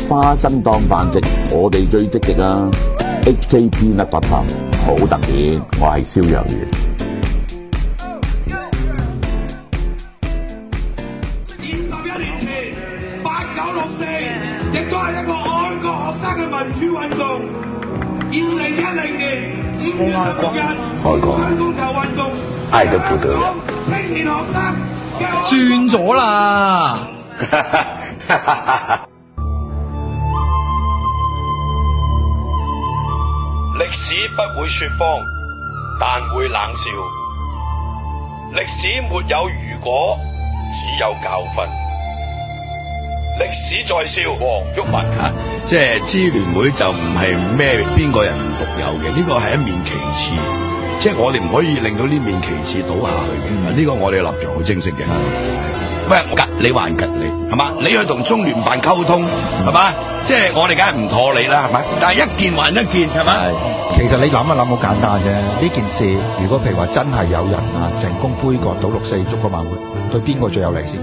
花生當飯食，我哋最積極啊 ！HKP Nut.com 好特別，我係蕭若元。 21年前8964亦都係一個愛國學生嘅民主運動。2010年5月16日， 愛國公投運動， 愛得不得了。 青年學生轉咗啦！ 歷史不會說謊，但會冷笑。歷史沒有如果，只有教訓。歷史在笑，黃毓民嚇，即係支聯會就唔係咩邊個人獨有嘅，呢個係一面旗幟，即係我哋唔可以令到呢面旗幟倒下去嘅。呢個我哋立場好清晰嘅。喂，吉你還吉你係嘛？你去同中聯辦溝通係嘛？即係我哋梗係唔妥你啦係咪？但係一件還一件係咪？ 其實你諗一諗好簡單啫。呢件事如果譬如話真係有人成功杯葛到6·4燭個晚會，對邊個最有利先？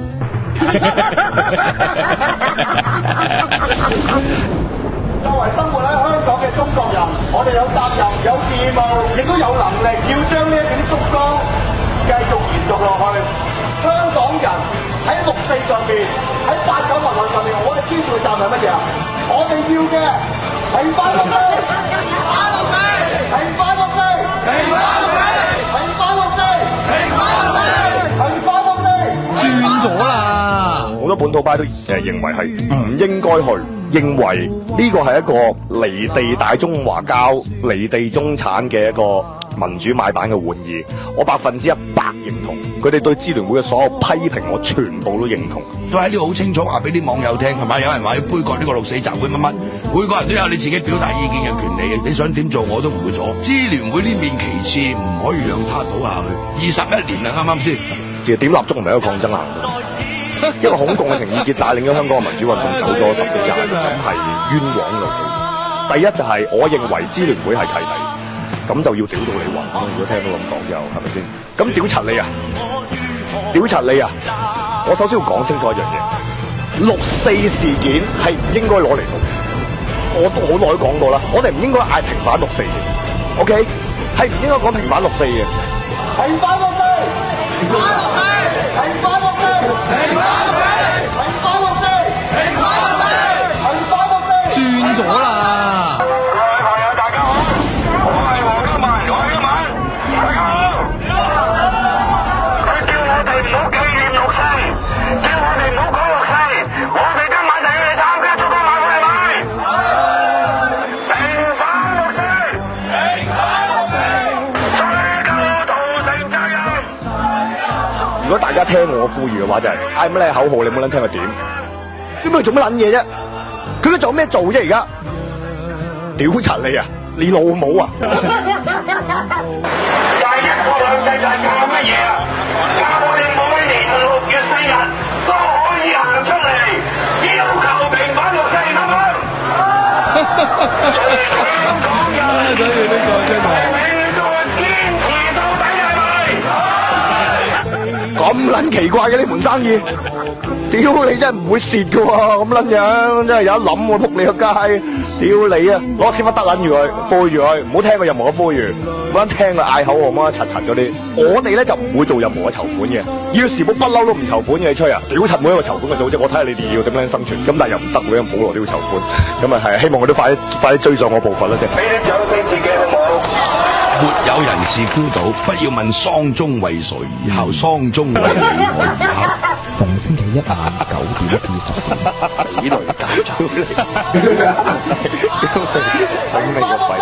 作為生活喺香港嘅中國人，我哋有責任、有義務，亦都有能力，要將呢一點燭光繼續延續落去。香港人喺6·4上邊，喺89民運上面，我哋肩負嘅責任係乜嘢啊？我哋要嘅係翻屋企，係翻屋企，係翻屋企，係翻屋企，係翻屋企，係翻屋企， 轉咗啦！ 好多本土派都認為係唔應該去，認為呢個係一個離地大中華膠、離地中產嘅一個民主買辦嘅玩意。我100%認同，佢哋對支聯會嘅所有批評，我全部都認同。 都喺呢度好清楚話俾啲網友聽係咪？有人話要杯葛呢個6·4集會乜乜，每個人都有你自己表達意見嘅權利嘅。你想點做我都唔會阻。支聯會呢面旗幟唔可以讓它倒下去。21年啦，啱啱先？ 其實點蠟燭唔係一個抗爭行動。一個恐共嘅情意結帶領咗香港嘅民主運動走咗10幾廿年，係冤枉路。第一就係我認為支聯會係契弟，咁就要屌到你暈。如果聽到咁講之後，係咪先？咁屌柒你啊！屌柒你啊！我首先要講清楚一樣嘢，6·4事件係唔應該攞嚟到。我都好耐都講過啦，我哋唔應該嗌平反6·4嘅 ，OK？ 係唔應該講平反6·4嘅。 平反6·4，平反6·4，平反6·4，平反6·4，平反6·4，平反6·4，平反6·4， 轉咗啦！ 各位朋友大家好，我係黃毓民，大家好。佢叫我哋唔好紀念6·4，叫我哋唔好講6·4，我哋今晚就要嚟參加燭光晚會係咪？平反6·4，平反6·4，追究屠城責任。 如果大家聽我呼籲嘅話，就係嗌乜嘢口號，你冇撚聽佢點？點解佢做乜撚嘢啫？佢都做咩做啫？而家屌柒你啊！你老母啊！ 就係一國兩制就係靠乜嘢啊？靠我哋每年6月4日都可以行出嚟要求平反6·4，啱唔啱？所以香港人係永遠都堅持到底，係咪？ 咁撚奇怪嘅呢盤生意，屌你真係唔會蝕㗎喎！咁撚樣真係有得諗喎，仆你個街！屌你啊！攞屎忽得撚住佢，背住佢，唔好聽佢任何嘅呼籲，唔好聽佢嗌口號，乜柒柒嗰啲。我哋咧就唔會做任何嘅籌款嘅，要時報不嬲都唔籌款嘅，你吹啊！屌柒每一個籌款嘅組織，我睇下你哋要點樣生存。咁但係又唔得，每一個保羅都要籌款，咁啊係希望佢都快啲追上我步伐啦，啫。 俾啲掌聲自己好唔好？ 沒有人是孤島，不要問喪鐘為誰而敲，喪鐘為你我而敲。 逢星期一晚9點至10點， 死雷交集。 等你個肺！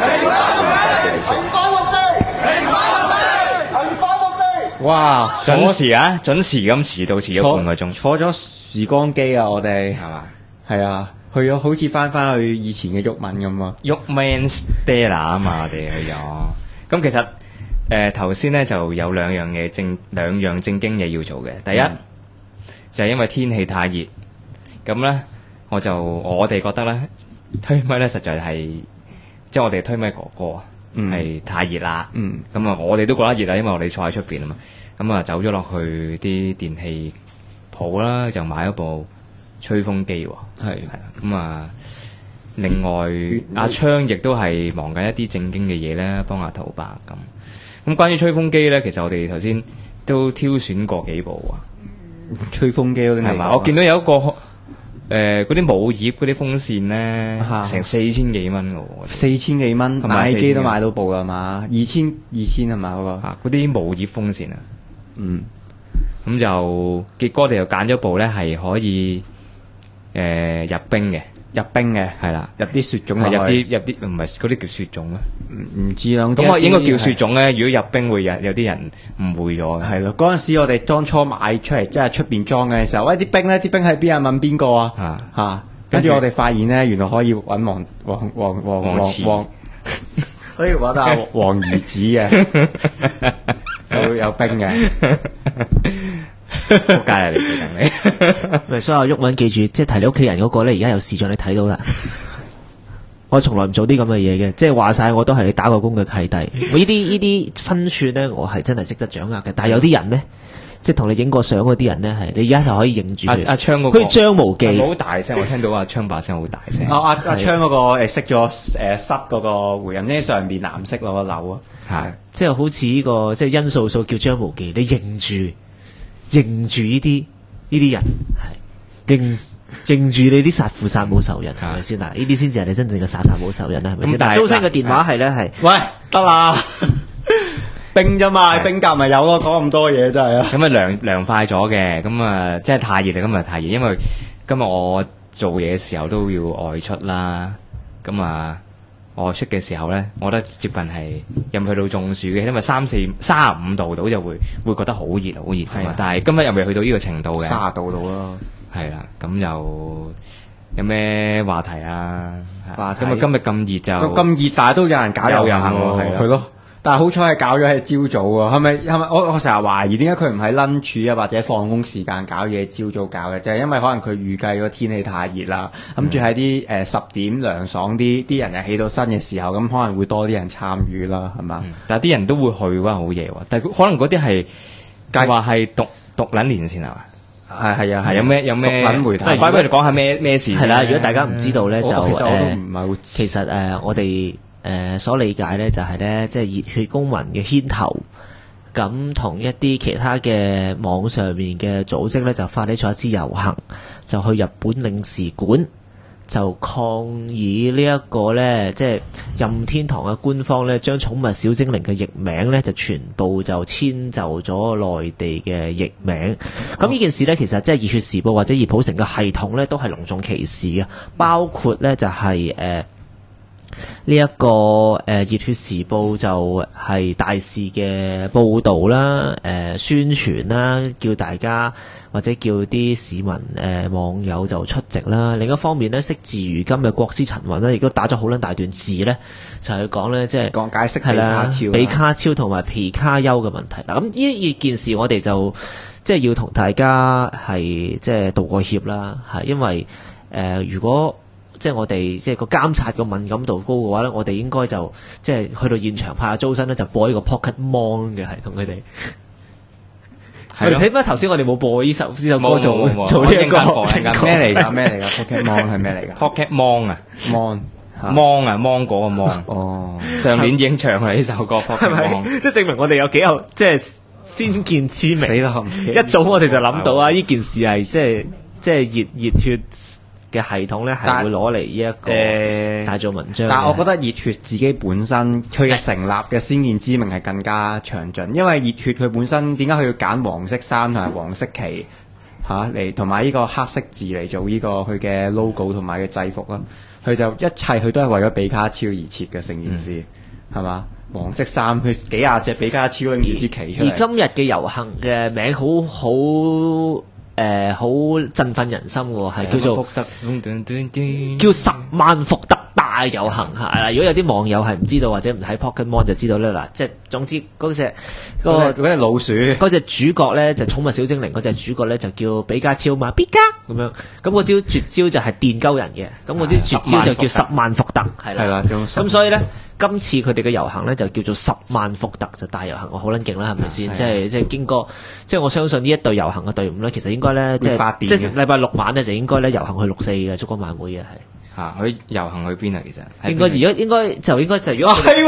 哇！準時啊，準時咁遲到，遲咗半個鐘，坐咗時光機啊！我哋係嘛？係啊，去咗好似翻去以前嘅毓民咁啊，毓民 Stella 啊嘛，我哋去咗。咁其實頭先咧就有兩樣正經嘢要做嘅。第一、就係因為天氣太熱，咁咧我哋覺得咧推咪咧實在係即係我哋推咪哥哥啊。係太熱啦，咁啊我哋都覺得熱啦，因為我哋坐喺出邊啊嘛，咁啊走咗落去啲電器鋪啦，就買咗部吹風機喎， 係啦，咁啊。另外，阿昌亦都係忙緊一啲正經嘅嘢咧，幫阿陶伯咁。咁關於吹風機咧，其實我哋頭先都挑選過幾部啊。 吹風機嗰啲係嘛？我見到有一個嗰啲冇葉嗰啲風扇咧，成4000幾蚊嘅喎。 4000幾蚊，買機都買到部啦嘛，2000係嘛嗰個？ 嗰啲冇葉風扇啊。咁就結果我哋又揀咗部咧，係可以入冰嘅。 入冰嘅係啦， 入啲雪種係入啲唔係嗰啲叫雪種咩？ 唔知啦。 咁我應該叫雪種咧。如果入冰會有啲人誤會咗。 係咯，嗰陣時我哋當初買出嚟，即係出邊裝嘅時候，喂啲冰咧，啲冰喺邊啊？問邊個啊？嚇！跟住我哋發現咧，原來可以揾黃，可以揾到黃兒子嘅，有冰嘅。 仆街啊！你最近你咪所有鬱文記住，即係提你屋企人嗰個咧，而家有視像你睇到啦。我從來唔做啲咁嘅嘢嘅，即係話晒我都係你打過工嘅契弟。我呢啲分寸咧，我係真係識得掌握嘅。但係有啲人咧，即係同你影過相嗰啲人咧，係你而家就可以認住佢。 阿昌嗰個， 佢張無忌好大聲，我聽到阿昌把聲好大聲。 阿昌嗰個熄咗濕嗰個回音呢，上邊藍色嗰個樓啊， 係即係好似呢個即係因素數叫張無忌，你認住呢啲人係認住你啲殺父殺母仇人係咪先嗱？呢啲先至係你真正嘅殺父仇人啦，係咪先？但係周生嘅電話係咧係， 喂得啦，冰啫嘛，冰格咪有咯，講咁多嘢真係啊！ 咁啊涼快咗嘅，咁啊即係太熱啦，今日太熱，因為今日我做嘢嘅時候都要外出啦，咁啊。外出嘅時候咧，我覺得接近係入去到中暑嘅，因為35度到就會覺得好熱好熱㗎嘛。但係今日又未去到呢個程度嘅 ，30度到咯。 係啦，咁又有咩話題啊？咁啊今日咁熱就咁熱，但係都有人搞遊行喎，係咯。但係好彩係搞咗係朝早喎，係咪？我成日懷疑點解佢唔喺 lunch 啊或者放工時間搞嘢，朝早搞嘅，就係因為可能佢預計個天氣太熱啦，諗住喺啲10點涼爽啲人又起到身嘅時候，咁可能會多啲人參與啦，係嘛？ 但係啲人都會去嘅，好夜喎。但係可能嗰啲係話係讀撚年前係嘛？係啊，有咩讀撚媒體？快俾你講下咩事？ 係啦，如果大家唔知道咧，就其實我都唔係好。 其實我哋。所理解咧就係咧，即係熱血公民嘅牽頭，咁同一啲其他嘅網上面嘅組織咧，就發起咗一支遊行，就去日本領事館，就抗議呢一個咧，即係任天堂嘅官方咧，將寵物小精靈嘅譯名咧，就全部就遷就咗內地嘅譯名。咁呢件事咧，其實即係熱血時報或者熱普城嘅系統咧，都係隆重其事嘅，包括咧就係呢一個熱血時報就係大肆嘅報導啦、宣傳啦，叫大家或者叫啲市民網友就出席啦。另一方面咧，惜字如金嘅國師陳雲咧，亦都打咗好撚大段字咧，就係講咧即係講解釋比卡超同埋皮卡丘嘅問題啦。咁呢件事我哋就即係要同大家係即係道個歉啦，係因為如果即係我哋即係個監察個敏感度高嘅話咧，我哋應該就即係去到現場派下租身咧，就播呢個 Pokemon 嘅系統佢哋。我哋睇翻頭先，我哋冇播呢首歌做呢一個咩嚟㗎？咩嚟㗎 ？Pokemon 係咩嚟㗎 ？Pokemon 啊 ，Mon 啊，芒果個芒。哦，上年已經唱過呢首歌 Pokemon， 即係證明我哋有幾有即係先見之明。一早我哋就諗到啊！呢件事係即係熱血嘅系統咧，係會攞嚟呢一個大做文章。 但係我覺得熱血自己本身佢嘅成立嘅先見之明係更加詳盡，因為熱血佢本身點解佢要揀黃色衫同埋黃色旗嚟，同埋呢個黑色字嚟做呢個佢嘅 logo 同埋嘅制服啦？佢就一切佢都係為咗比卡超而設嘅成件事，係嘛？黃色衫，佢幾廿隻比卡超拎住支旗出嚟。 而今日嘅遊行嘅名好振奮人心喎，係叫做叫10萬伏特大大遊行嚇。如果有啲網友係唔知道或者唔睇 Pokemon 就知道咧，嗱，即係總之嗰隻老鼠， 嗰隻主角咧就寵物小精靈嗰隻主角咧就叫比加超嘛，比加咁樣。咁嗰招絕招就係電鳩人嘅，咁嗰啲絕招就叫十萬伏特，係啦。咁所以咧，今次佢哋嘅遊行咧就叫做10萬伏特就大遊行，我好撚勁啦，係咪先？即係經過，即係我相信呢一隊遊行嘅隊伍咧，其實應該咧即係禮拜六晚咧就應該咧遊行去6·4嘅燭光晚會嘅係。 佢遊行去邊啊？其實應該如果如果係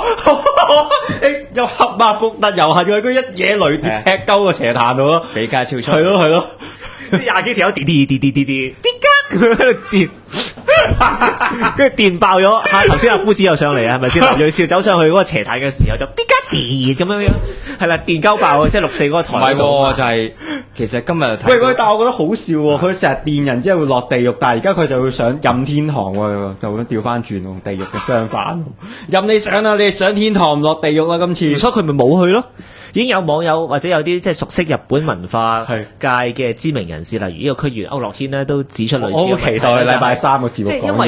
有合馬福特遊行，佢一嘢雷跌劈鳩個邪壇度咯， 比加超出， 係咯， 啲廿幾條友啲喺度電，跟住電爆咗。頭先阿夫子又上嚟啊，係咪先？劉銳紹走上去嗰個邪壇嘅時候就比加電咁樣，係啦，電鳩爆，即係6·4嗰個台。 唔係喎，就係其實今日喂，但係我覺得好笑喎，佢成日電人之後會落地獄，但係而家佢就會上任天堂喎，就咁調翻轉喎，地獄嘅相反。任你上啦，你上天堂唔落地獄啦，今次。 所以佢咪冇去咯。已經有網友或者有啲即係熟悉日本文化界嘅知名人士，例如呢個區議員區諾軒咧，都指出類似嘅問題。我好期待禮拜3個節目講呢樣嘢。即係因為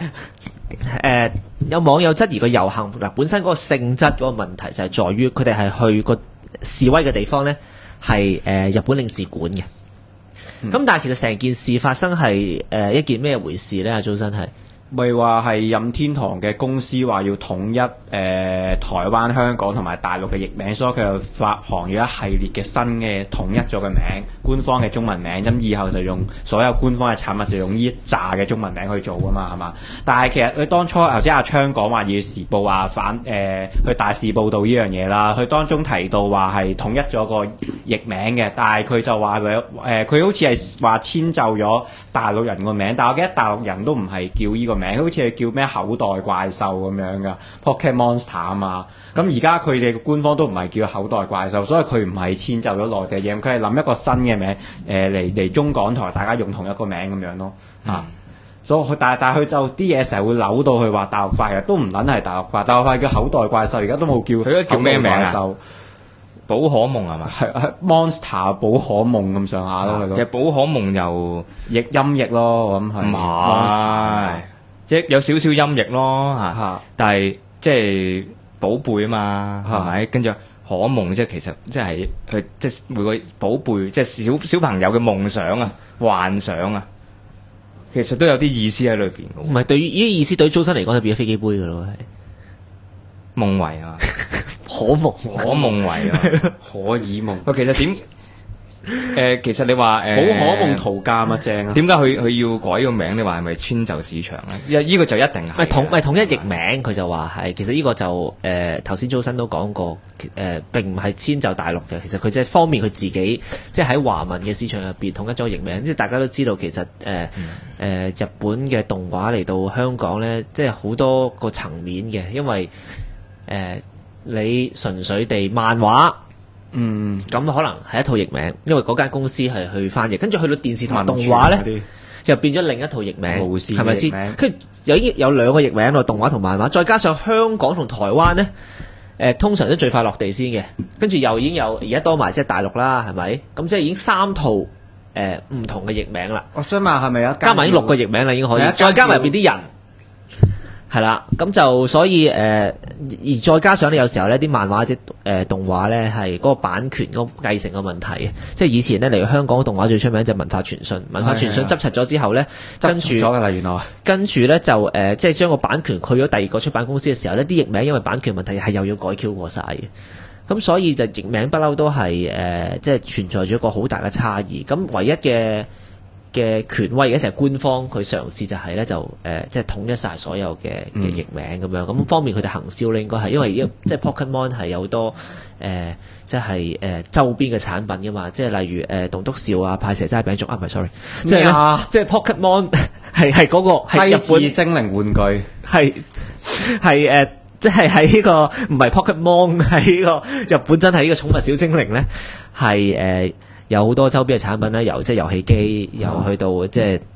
今日有網友質疑個遊行嗱本身嗰個性質嗰個問題就係在於佢哋係去個示威嘅地方咧係日本領事館嘅。咁但係其實成件事發生係一件咩回事咧？阿周生係。 咪話係任天堂嘅公司話要統一台灣、香港同埋大陸嘅譯名，所以佢就發行咗一系列嘅新嘅統一咗嘅名，官方嘅中文名。咁以後就用所有官方嘅產物就用呢一紮嘅中文名去做㗎嘛，係嘛？但係其實佢當初頭先阿昌講話要時報話去大肆報導呢樣嘢啦，佢當中提到話係統一咗個譯名嘅，但係佢就話佢好似係話遷就咗大陸人個名，但係我記得大陸人都唔係叫呢個名，好似係叫咩口袋怪獸咁樣噶 Pocket Monster 啊嘛。咁而家佢哋官方都唔係叫口袋怪獸，所以佢唔係遷就咗內地嘢，佢係諗一個新嘅名嚟中港台大家用同一個名咁樣咯。所以但係佢就啲嘢成日會扭到去話大陸化嘅，都唔撚係大陸化，大陸化叫口袋怪獸，而家都冇叫。 佢叫咩名啊？寶可夢係嘛？ 係 Monster 寶可夢咁上下咯， 其實寶可夢又譯音譯咯，我諗係。 唔係。即係有少少音譯咯嚇，但係即係寶貝啊嘛，係咪？跟住可夢即係其實即係佢即係每個寶貝即係小朋友嘅夢想啊、幻想啊，其實都有啲意思喺裏邊。 唔係對於呢啲意思，對於周身嚟講就變咗飛機杯㗎咯，係夢維啊， 可夢維啊， 可以夢。 其實點？其實你話寶可夢圖鑑啊正啊， 點解佢要改個名？你話係咪遷就市場咧？呢個就一定係統一譯名，佢就話係。其實呢個就頭先周生都講過，並唔係遷就大陸嘅。其實佢即係方便佢自己，即係喺華文嘅市場入邊統一咗譯名。即係大家都知道，其實日本嘅動畫嚟到香港咧，即係好多個層面嘅，因為你純粹地漫畫。咁可能係一套譯名，因為嗰間公司係去翻譯，跟住去到電視台動畫咧，又變咗另一套譯名，係咪先？跟住有兩個譯名咯，動畫同漫畫，再加上香港同台灣咧，通常都最快落地先嘅，跟住又已經有而家多埋即係大陸啦，係咪？咁即係已經3套唔同嘅譯名啦。 我想問係咪有加埋已經6個譯名啦，已經可以，再加埋入邊啲人。係啦，咁就所以而再加上咧，有時候呢啲漫畫即動畫咧係嗰個版權嗰個繼承嘅問題，即係以前咧嚟香港動畫最出名就文化傳信，文化傳信執柒咗之後咧，跟住咗噶啦原來，跟住咧就即係將個版權去咗第二個出版公司嘅時候呢，啲譯名因為版權問題係又要改 Q 過晒嘅，咁所以就譯名不嬲都係即係存在咗一個好大嘅差異，咁唯一嘅權威而家就係官方佢嘗試就係咧就即係統一晒所有嘅譯名咁樣，咁方便佢哋行銷咧應該係，因為即係 Pokemon 係有好多即係周邊嘅產品噶嘛，即係例如棟篤笑啊、派蛇齋餅粥啊，唔係 sorry， 即係 Pokemon 係嗰個係日本精靈玩具係即係喺呢個唔係 Pokemon 喺呢個日本真係呢個寵物小精靈咧係有好多周邊嘅產品啦，由即係遊戲機，又去到即係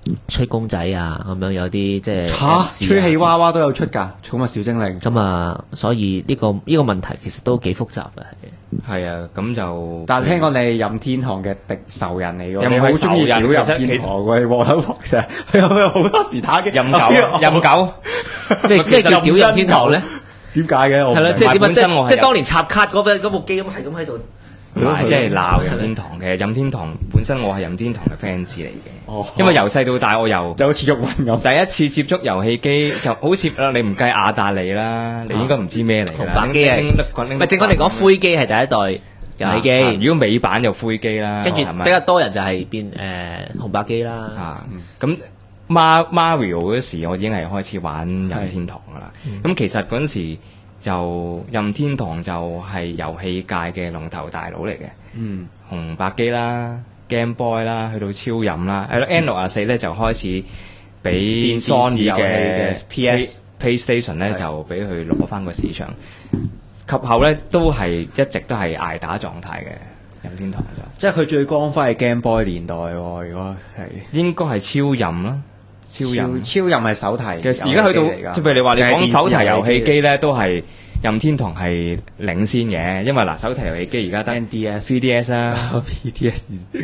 吹公仔啊，咁樣有啲即係吹氣娃娃都有出㗎，寵物小精靈。 咁啊，所以呢個問題其實都幾複雜嘅。 係啊，咁就但係聽講你係任天堂嘅敵仇人嚟㗎， 又唔係你好中意屌仇人任天堂喎，你鑊頭成日有好多時打嘅任狗， 咩叫屌任天堂咧？ 點解嘅？我唔係啦， 明即係點啊？ 本身我係即係當年插卡嗰部機咁係咁喺度。 唔係即係鬧任天堂嘅。任天堂本身我係任天堂嘅 fans 嚟嘅， 哦因為由細到大我由就好似玉雲咁。 第一次接觸遊戲機就好似你唔計亞達利啦，你應該唔知咩嚟㗎啦。 紅白機係唔係正確嚟講，灰機係第一代遊戲機。 如果美版就灰機啦， 跟住係咪比較多人就係變紅白機啦。 啊，咁 Mario 嗰時我已經係開始玩任天堂㗎啦。咁其實嗰陣時就任天堂就係遊戲界嘅龍頭大佬嚟嘅。紅白機啦、Game Boy 啦，去到超任啦，係咯 N64咧就開始俾 Sony 嘅 PlayStation 咧就俾佢攞翻個市場。及後咧都係一直都係捱打狀態嘅任天堂就， 即係佢最光輝係 Game Boy 年代喎，如果係應該係超任啦，超任係手提。 其實而家去到即係譬如你話你講手提遊戲機咧，都係任天堂係領先嘅，因為嗱手提遊戲機而家得 NDS、 3DS 啦、 PTS、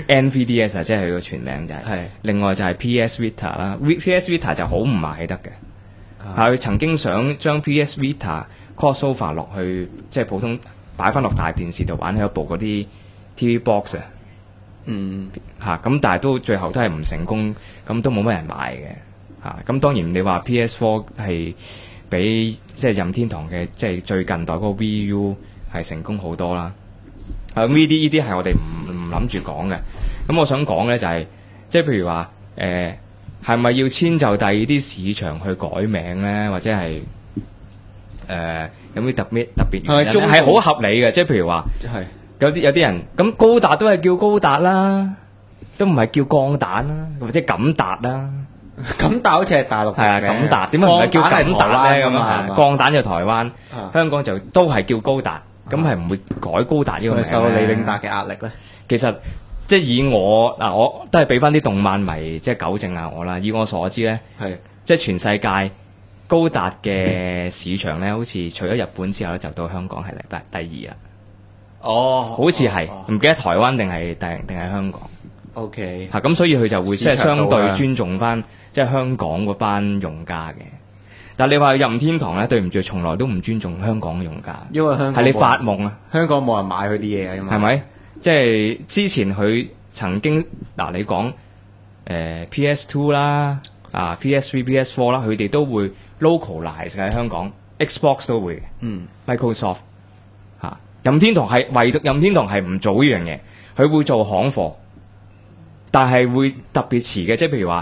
NVDS 啊，即係佢個全名就係。 係另外就係 PS Vita 啦，PS Vita 就好唔賣得嘅。佢曾經想將 PS Vita crossover 落去，即係普通擺翻落大電視度玩起一部嗰啲 TV box 啊。咁但係都最後都係唔成功，咁都冇乜人買嘅。咁當然你話 PS4 係比即係任天堂嘅即係最近代嗰個 VU 係成功好多啦。呢啲係我哋唔諗住講嘅。咁我想講咧就係、即係譬如話係咪要遷就第二啲市場去改名咧，或者係有啲特別原因係好合理嘅。即係譬如話有啲人咁高達都係叫高達啦，都唔係叫鋼彈啦，或者錦達啦。 錦達好似係大陸， 係啊，錦達點解唔係叫錦達咧？咁啊，鋼彈就台灣，香港就都係叫高達，咁係唔會改高達呢個名。 受到李永達嘅壓力咧， 其實即係以我都係俾翻啲動漫迷即係糾正下我啦。以我所知咧，即係全世界高達嘅市場咧，好似除咗日本之後咧，就到香港係第二啦。好似係唔記得台灣定係香港。 OK， 咁所以佢就會即係相對尊重翻即係香港嗰班用家嘅。但係你話任天堂咧，對唔住，從來都唔尊重香港嘅用家， 因為香港係你發夢啊！ 香港冇人買佢啲嘢啊嘛， 係咪？即係之前佢曾經你講PS2 啦、PS3、PS4 啦，佢哋都會 localize 喺香港 ，Xbox 都會嘅，Microsoft 任天堂係唯獨任天堂係唔做呢樣嘢，佢會做行貨。但係會特別遲嘅，即係譬如話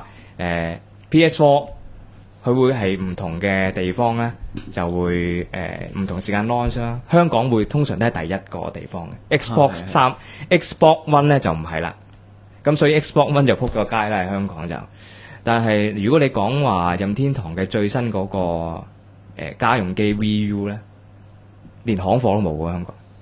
PS4，佢會係唔同嘅地方咧，就會唔同時間 launch 啦。香港會通常都係第一個地方嘅。Xbox One 咧就唔係啦，咁所以 Xbox One 就撲咗街啦喺香港就。但係如果你講話任天堂嘅最新嗰個家用機 VU 咧，連行貨都冇喎香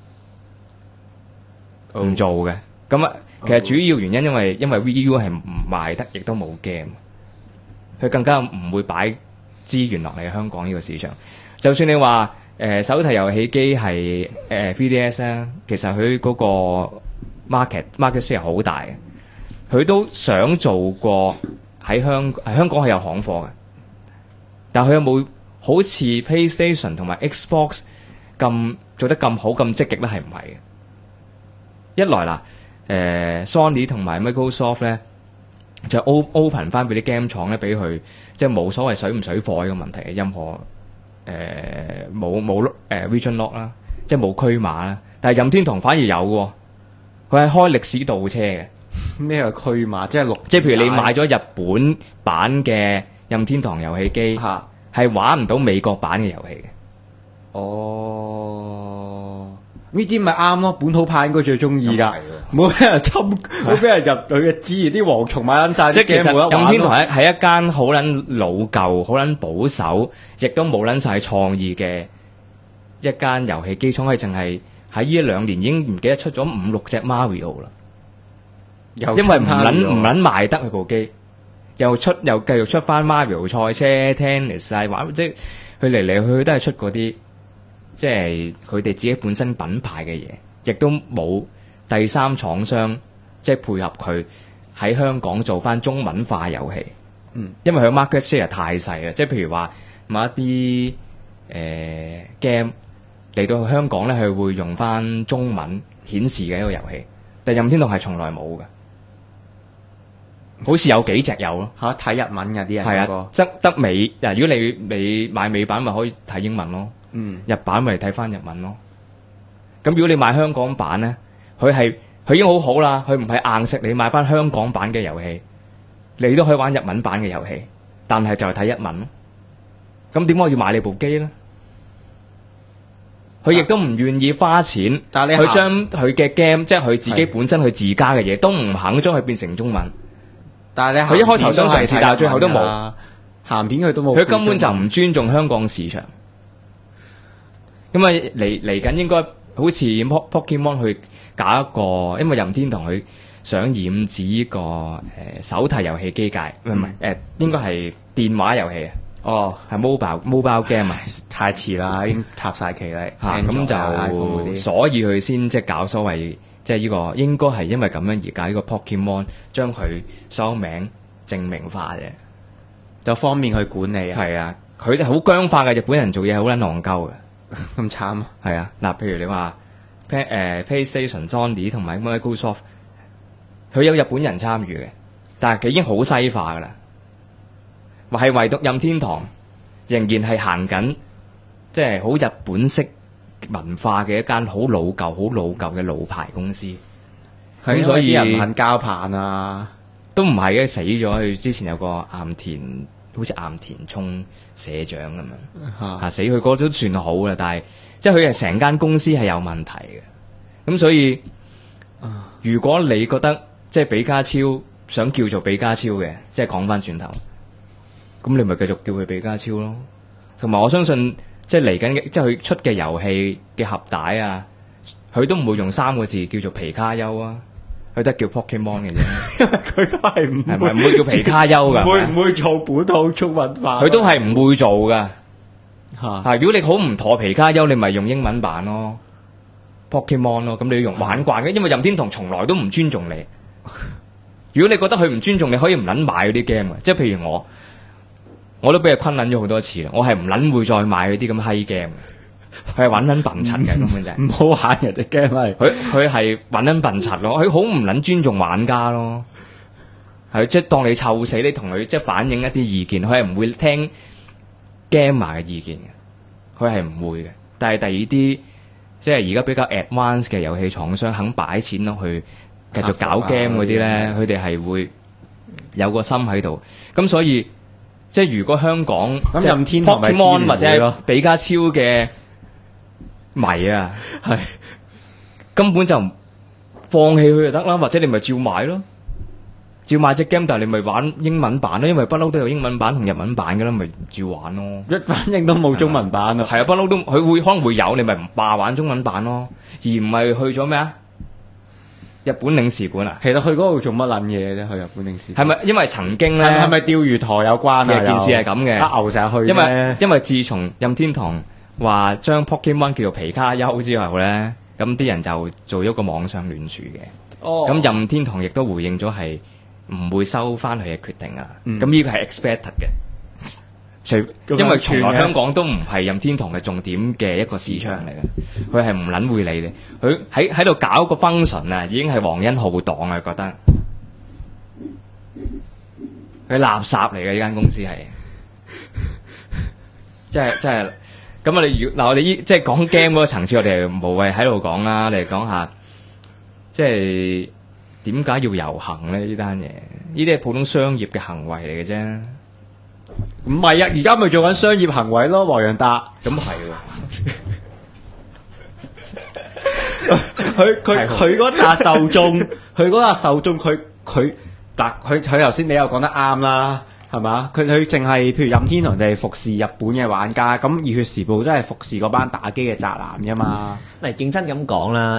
港，唔做嘅。咁啊，其實主要原因因為 VU 係唔賣得，亦都冇 game，佢更加唔會擺資源落嚟香港呢個市場。就算你話手提遊戲機係3DS 咧，其實佢嗰個 market share 好大嘅，佢都想做過喺香港係有行貨嘅，但佢有冇好似 PlayStation 同埋 Xbox 咁做得咁好咁積極咧？係唔係嘅？一來啦。Sony 同埋 Microsoft 咧就 open 翻俾啲 game 廠咧，俾佢即係冇所謂水唔水貨呢個問題嘅，任何冇region lock 啦，即係冇區碼啦。但係任天堂反而有喎，佢係開歷史倒車嘅。 咩係區碼？即係即係譬如你買咗日本版嘅任天堂遊戲機，係玩唔到美國版嘅遊戲嘅。 呢啲咪啱咯，本土派應該最中意㗎，冇俾人侵，冇俾人入佢嘅資源，啲蝗蟲買撚晒。 即係其實任天堂係一間好撚老舊、好撚保守，亦都冇撚晒創意嘅一間遊戲機廠，係淨係喺呢1-2年已經唔記得出咗5-6隻 Mario 啦。因為唔撚賣得佢部機， 又繼續出翻 Mario 賽車、tennis 啊，玩即係佢嚟嚟去去都係出嗰啲，即係佢哋自己本身品牌嘅嘢，亦都冇第三廠商即係配合佢喺香港做翻中文化遊戲。因為佢 market share 太細啦，即係譬如話某一啲game 嚟到香港咧，佢會用翻中文顯示嘅一個遊戲，但任天堂係從來冇嘅。好似有幾隻有咯嚇，睇日文嘅啲人係嗰個啊，得美嗱。如果你買美版咪可以睇英文咯，日版咪睇翻日文咯。咁如果你買香港版咧，佢已經好好啦，佢唔係硬食你買翻香港版嘅遊戲，你都可以玩日文版嘅遊戲，但係就係睇日文咯。咁點解我要買你部機咧？佢亦都唔願意花錢， 但係佢將佢嘅 game 即係佢自己本身佢自家嘅嘢，都唔肯將佢變成中文。 但係佢一開頭想嘗試，但係最後都冇鹹片，佢都冇。 佢根本就唔尊重香港市場。咁啊嚟緊應該好似 Pokemon 去搞一個，因為任天堂佢想染指呢個手提遊戲機界，唔係應該係電話遊戲啊。哦，係 mobile game 啊， 太遲啦，已經插晒旗啦。 咁就所以佢先即係搞所謂。即係呢個應該係因為咁樣而搞呢個 Pokemon， 將佢所有名證明化嘅， 就方便去管理啊。 係啊，佢哋好僵化嘅，日本人做嘢好撚戇鳩嘅， 咁慘啊！ 係啊，嗱，譬如你話PlayStation、Sony 同埋 Microsoft， 佢有日本人參與嘅，但係佢已經好西化噶啦，係唯獨任天堂仍然係行緊，即係好日本式文化嘅一間好老舊嘅老牌公司，咁所以人唔肯交棒啊， 都唔係嘅，死咗。佢之前有個好似岩田聰社長咁樣，死佢嗰都算好啦。但係即係佢係成間公司係有問題嘅，咁所以如果你覺得即係比加超想叫做比加超嘅，即係講翻轉頭，咁你咪繼續叫佢比加超咯。同埋我相信。即係嚟緊嘅，即係佢出嘅遊戲嘅盒帶啊，佢都唔會用3個字叫做皮卡丘啊，佢都係叫 Pokemon 嘅啫。 佢都係唔會叫皮卡丘噶， 唔會做本土中文化， 佢都係唔會做噶。如果你好唔妥皮卡丘，你咪用英文版咯 ，Pokemon 咯，咁你要用玩慣嘅，因為任天堂從來都唔尊重你。如果你覺得佢唔尊重你，可以唔撚買嗰啲 game 嘅，即係譬如我都俾佢昆撚咗好多次啦，我係唔撚會再買嗰啲咁閪 game，佢係揾撚笨柒嘅根本就係。 唔好玩人哋 game 係， 佢係揾撚笨柒咯，佢好唔撚尊重玩家咯，係即係當你臭死，你同佢即係反映一啲意見，佢係唔會聽 gamer 嘅意見嘅，佢係唔會嘅。但係第二啲即係而家比較 advanced 嘅遊戲廠商肯擺錢落去繼續搞 game 嗰啲咧，佢哋係會有個心喺度，咁所以。即係如果香港即係 Pokemon 或者比加超嘅迷啊，係根本就放棄佢就得啦，或者你咪照買咯，照買隻 game， 但係你咪玩英文版咯，因為不嬲都有英文版同日文版噶啦，咪照玩咯。 反正都冇中文版啊。 係啊，不嬲都佢可能會有，你咪唔霸玩中文版咯，而唔係去咗咩啊？日本領事館啊， 其實去嗰度做乜撚嘢啫？去日本領事館係咪因為曾經咧？ 係咪釣魚台有關啊？ 件事係咁嘅， 牛成日去因為自從任天堂話將 Pokemon 叫做皮卡丘之後咧，咁啲人就做咗個網上聯署嘅。咁任天堂亦都回應咗係唔會收翻佢嘅決定啊。咁呢個係 expected 嘅。因為從來香港都唔係任天堂嘅重點嘅一個市場嚟嘅，佢係唔撚會理你。佢喺度搞個 function 啊，已經係皇恩浩蕩啊，覺得佢垃圾嚟嘅呢間公司係，即係咁啊！我哋即係講 game 嗰個層次，我哋無謂喺度講啦，嚟講下即係點解要遊行咧？呢單嘢呢啲係普通商業嘅行為嚟嘅啫。 唔係啊，而家咪做緊商業行為咯，黃洋達。 咁係喎，佢嗰紮受眾，佢嗰紮受眾，佢頭先你又講得啱啦，係嘛？佢淨係譬如任天堂就係服侍日本嘅玩家，咁熱血時報都係服侍嗰班打機嘅宅男啫嘛。 嚟認真咁講啦，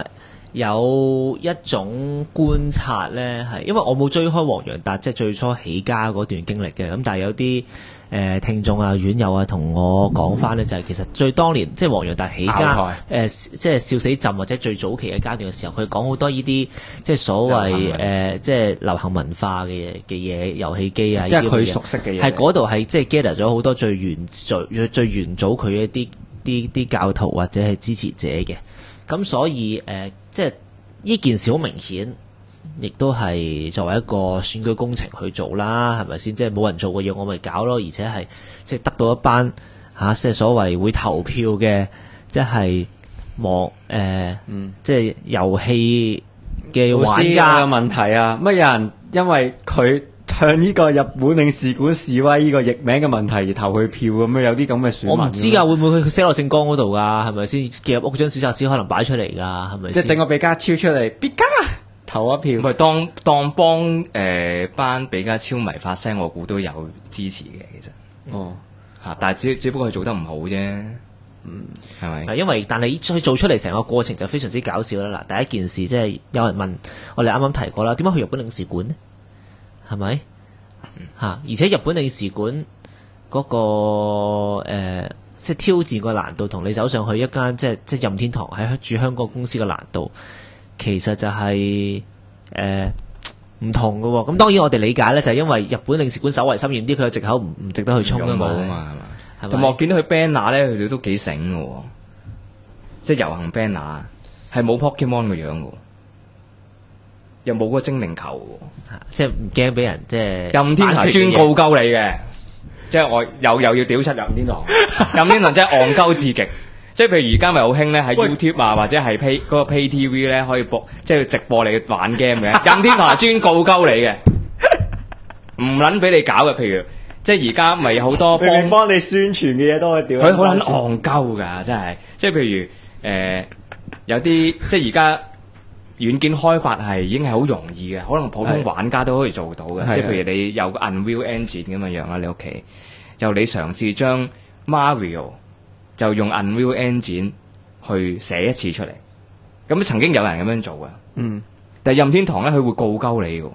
有一種觀察咧，係因為我冇追開黃洋達即係最初起家嗰段經歷嘅，咁但係有啲聽眾啊、院友啊同我講翻咧，就係其實最當年即係黃洋達起家即係笑死朕或者最早期嘅階段嘅時候，佢講好多呢啲即係所謂即係流行文化嘅嘢，遊戲機啊， 即係佢熟悉嘅嘢， 係嗰度係即係 gather 咗好多最元早佢一啲教徒或者係支持者嘅。咁所以即係呢件事好明顯，亦都係作為一個選舉工程去做啦，係咪先？即係冇人做過嘢，我咪搞咯，而且係即係得到一班即係所謂會投票嘅，即係即係遊戲嘅玩家嘅問題啊！乜有人因為佢向呢個日本領事館示威呢個譯名嘅問題而投佢票咁樣，有啲咁嘅選民。 我唔知㗎，會唔會佢寫落政綱嗰度㗎？係咪先？寄入屋張小冊子可能擺出嚟㗎，係咪？ 即係整個比加超出嚟，比加投一票。 唔係當幫班比加超迷發聲，我估都有支持嘅，其實。 哦， 但係只不過佢做得唔好啫。係咪？ 因為但係再做出嚟成個過程就非常之搞笑啦。嗱，第一件事即係有人問我哋啱啱提過啦，點解去日本領事館呢？係咪？而且日本領事館嗰個即係挑戰個難度，同你走上去一間即係任天堂喺住香港公司嘅難度，其實就係唔同嘅喎。咁當然我哋理解咧，就係因為日本領事館稍為森嚴啲，佢有藉口唔值得去衝啊嘛。 係嘛？同埋我見到佢 banner 咧，佢哋都幾醒嘅喎，即係遊行 banner 係冇 Pokemon 嘅樣嘅，又冇個精靈球， 即係唔驚俾人即係任天堂專告鳩你嘅，即係我又要屌柒任天堂，任天堂真係戇鳩至極。即係譬如而家咪好興咧喺 YouTube 啊或者係嗰個 Pay TV 咧可以播，即係直播你玩 game 嘅，任天堂係專告鳩你嘅，唔撚俾你搞嘅。譬如即係而家咪好多幫你宣傳嘅嘢都可以屌， 佢好撚戇鳩㗎，真係。即係譬如有啲即係而家軟件開發係已經係好容易嘅，可能普通玩家都可以做到嘅。即係譬如你有個 Unreal Engine 咁嘅樣啦，你屋企就你嘗試將 Mario 就用 Unreal Engine 去寫一次出嚟，咁曾經有人咁樣做嘅。但係任天堂咧，佢會告鳩你嘅，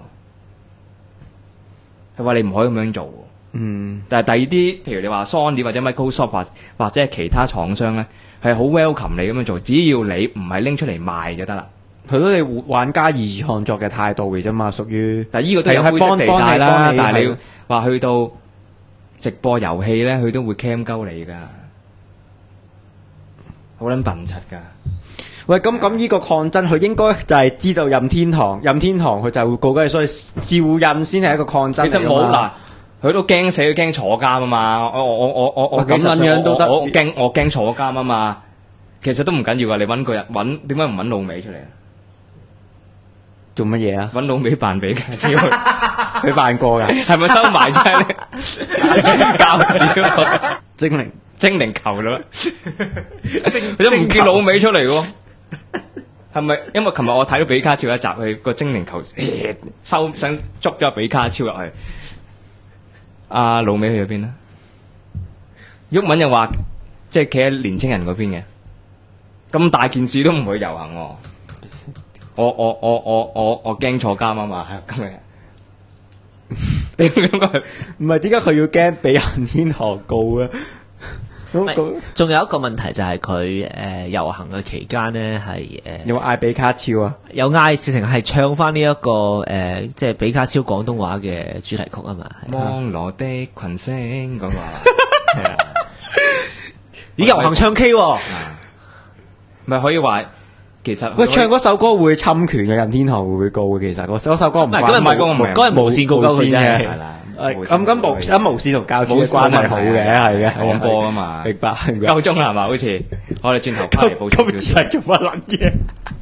佢話你唔可以咁樣做。但係第二啲，譬如你話 Sony 或者 Microsoft 或者係其他廠商咧，係好 welcome 你咁樣做，只要你唔係拎出嚟賣就得啦。 佢都你玩家二次創作嘅態度嚟啫嘛，屬於。 但係呢個都有灰色地帶啦。但係你話去到直播遊戲咧，佢都會 cam 鳩你噶，好撚笨柒噶。 喂，咁呢個抗爭，佢應該就係知道任天堂佢就會告緊你，所以照任先係一個抗爭。 其實冇嗱。佢都驚死，佢驚坐監啊嘛！我咁樣都得， 我驚坐監啊嘛！其實都唔緊要噶，你揾個人揾，點解唔揾老美出嚟啊？ 做乜嘢啊？ 揾老美扮比卡超， 佢扮過噶， 係咪收埋咗咧？教主精靈球啦，佢都唔見老美出嚟喎。係咪？因為琴日我睇到比卡超一集，佢個精靈球想捉咗比卡超入去。老美去咗邊啦？毓民又話，即係企喺年青人嗰邊嘅，咁大件事都唔會遊行喎。我驚坐監啊嘛，咁樣。 唔係點解佢要驚俾任天堂告啊？ 仲有一個問題就係佢遊行嘅期間呢，係有冇嗌比卡超啊？ 有嗌，直情係唱翻呢一個即係比卡超廣東話嘅主題曲啊嘛。 網羅的群星咁話， 咦遊行唱 K 喎， 咪可以話其實喂唱嗰首歌會侵權嘅，任天堂會唔會告嘅？其實嗰首歌唔係嗰係無線告鳩佢啫。 係啦。咁無線同教主嘅關係好嘅，係嘅， 廣播啊嘛， 明白。 夠鐘啦係嘛？好似我哋轉頭翻嚟補充少少。 今次係做乜撚嘢？